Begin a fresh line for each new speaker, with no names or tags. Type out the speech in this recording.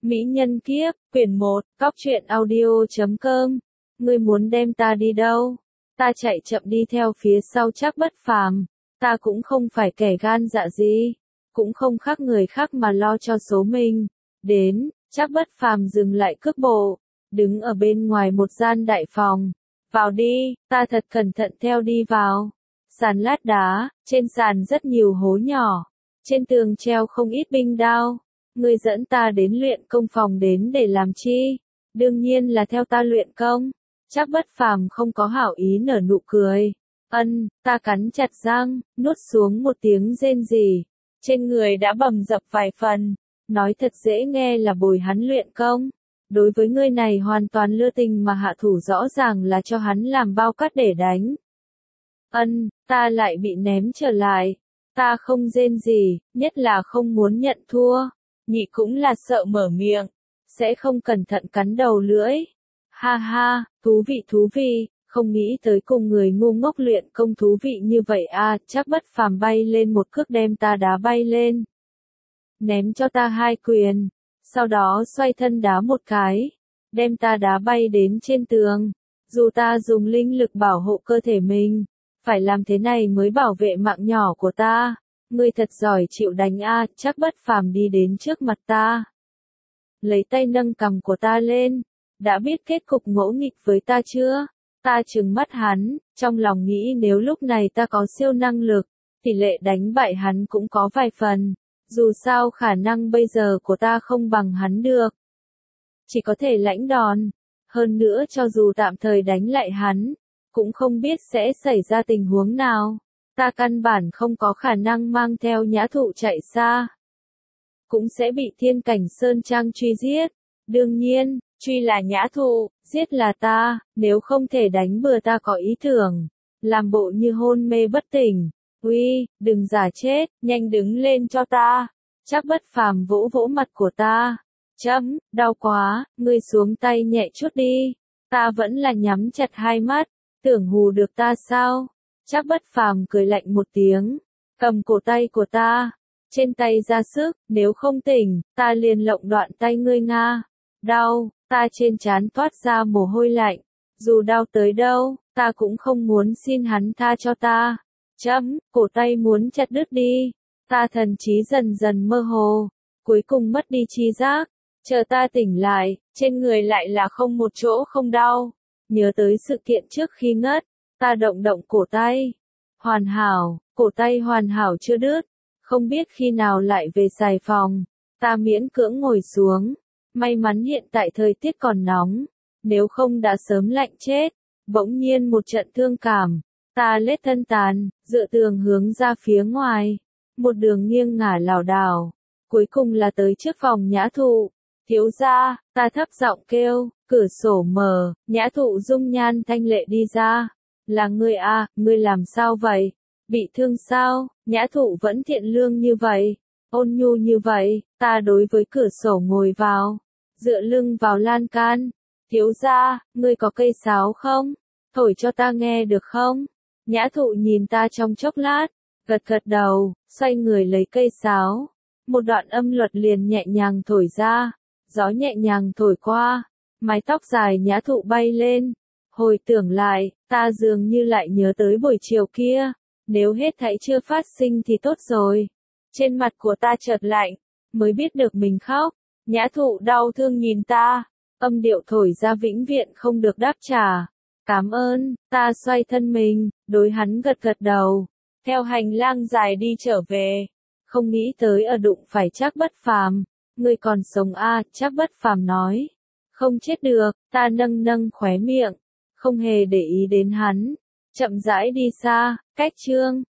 Mỹ nhân kiếp, quyển 1, cóc truyện audio.com. Ngươi muốn đem ta đi đâu? Ta chạy chậm đi theo phía sau Trác Bất Phàm. Ta cũng không phải kẻ gan dạ gì, cũng không khác người khác mà lo cho số mình. Đến, Trác Bất Phàm dừng lại cước bộ, đứng ở bên ngoài một gian đại phòng. Vào đi, ta thật cẩn thận theo đi vào. Sàn lát đá, trên sàn rất nhiều hố nhỏ. Trên tường treo không ít binh đao. Ngươi dẫn ta đến luyện công phòng đến để làm chi? Đương nhiên là theo ta luyện công. Trác Bất Phàm không có hảo ý nở nụ cười. Ta cắn chặt răng, nuốt xuống một tiếng rên rỉ. Trên người đã bầm dập vài phần. Nói thật dễ nghe là bồi hắn luyện công. Đối với ngươi này hoàn toàn lưa tình mà hạ thủ rõ ràng là cho hắn làm bao cát để đánh. Ta lại bị ném trở lại. Ta không rên gì, nhất là không muốn nhận thua. Nhị cũng là sợ mở miệng, sẽ không cẩn thận cắn đầu lưỡi. Ha ha, thú vị, không nghĩ tới cùng người ngu ngốc luyện công thú vị như vậy à, Trác Bất Phàm bay lên một cước đem ta đá bay lên. Ném cho ta 2 quyền, sau đó xoay thân đá một cái, đem ta đá bay đến trên tường. Dù ta dùng linh lực bảo hộ cơ thể mình, phải làm thế này mới bảo vệ mạng nhỏ của ta. Ngươi thật giỏi chịu đánh a, Trác Bất Phàm đi đến trước mặt ta. Lấy tay nâng cằm của ta lên, đã biết kết cục ngỗ nghịch với ta chưa? Ta trừng mắt hắn, trong lòng nghĩ nếu lúc này ta có siêu năng lực, tỷ lệ đánh bại hắn cũng có vài phần. Dù sao khả năng bây giờ của ta không bằng hắn được. Chỉ có thể lãnh đòn. Hơn nữa cho dù tạm thời đánh lại hắn, cũng không biết sẽ xảy ra tình huống nào. Ta căn bản không có khả năng mang theo Nhã Thụ chạy xa. Cũng sẽ bị Thiên Cảnh Sơn Trang truy giết. Đương nhiên, truy là Nhã Thụ, giết là ta, nếu không thể đánh bừa ta có ý tưởng. Làm bộ như hôn mê bất tỉnh. Uy, đừng giả chết, nhanh đứng lên cho ta. Trác Bất Phàm vỗ vỗ mặt của ta. Đau quá, ngươi xuống tay nhẹ chút đi. Ta vẫn là nhắm chặt 2 mắt, tưởng hù được ta sao? Trác Bất Phàm cười lạnh một tiếng, cầm cổ tay của ta, trên tay ra sức, nếu không tỉnh, ta liền lộng đoạn tay ngươi nga. Đau, ta trên trán toát ra mồ hôi lạnh, dù đau tới đâu, ta cũng không muốn xin hắn tha cho ta. Cổ tay muốn chặt đứt đi, ta thần trí dần dần mơ hồ, cuối cùng mất đi tri giác, chờ ta tỉnh lại, trên người lại là không một chỗ không đau. Nhớ tới sự kiện trước khi ngất, ta động cổ tay. Hoàn hảo, cổ tay hoàn hảo chưa đứt. Không biết khi nào lại về xài phòng. Ta miễn cưỡng ngồi xuống. May mắn hiện tại thời tiết còn nóng. Nếu không đã sớm lạnh chết. Bỗng nhiên một trận thương cảm. Ta lết thân tàn, dựa tường hướng ra phía ngoài. Một đường nghiêng ngả lảo đảo. Cuối cùng là tới trước phòng Nhã Thụ. Thiếu gia, ta thấp giọng kêu, cửa sổ mở, Nhã Thụ dung nhan thanh lệ đi ra. Là ngươi à, ngươi làm sao vậy? Bị thương sao? Nhã Thụ vẫn thiện lương như vậy, ôn nhu như vậy. Ta đối với cửa sổ ngồi vào, dựa lưng vào lan can. Thiếu gia, ngươi có cây sáo không? Thổi cho ta nghe được không? Nhã Thụ nhìn ta trong chốc lát, gật đầu, xoay người lấy cây sáo. Một đoạn âm luật liền nhẹ nhàng thổi ra, gió nhẹ nhàng thổi qua, mái tóc dài Nhã Thụ bay lên. Hồi tưởng lại, ta dường như lại nhớ tới buổi chiều kia, nếu hết thảy chưa phát sinh thì tốt rồi. Trên mặt của ta chợt lạnh, mới biết được mình khóc. Nhã Thụ đau thương nhìn ta, âm điệu thổi ra vĩnh viễn không được đáp trả. Cảm ơn, ta xoay thân mình, đối hắn gật đầu, theo hành lang dài đi trở về. Không nghĩ tới ở đụng phải Trác Bất Phàm. Ngươi còn sống à, Trác Bất Phàm nói. Không chết được, ta nâng khóe miệng, không hề để ý đến hắn, chậm rãi đi xa. Cách chương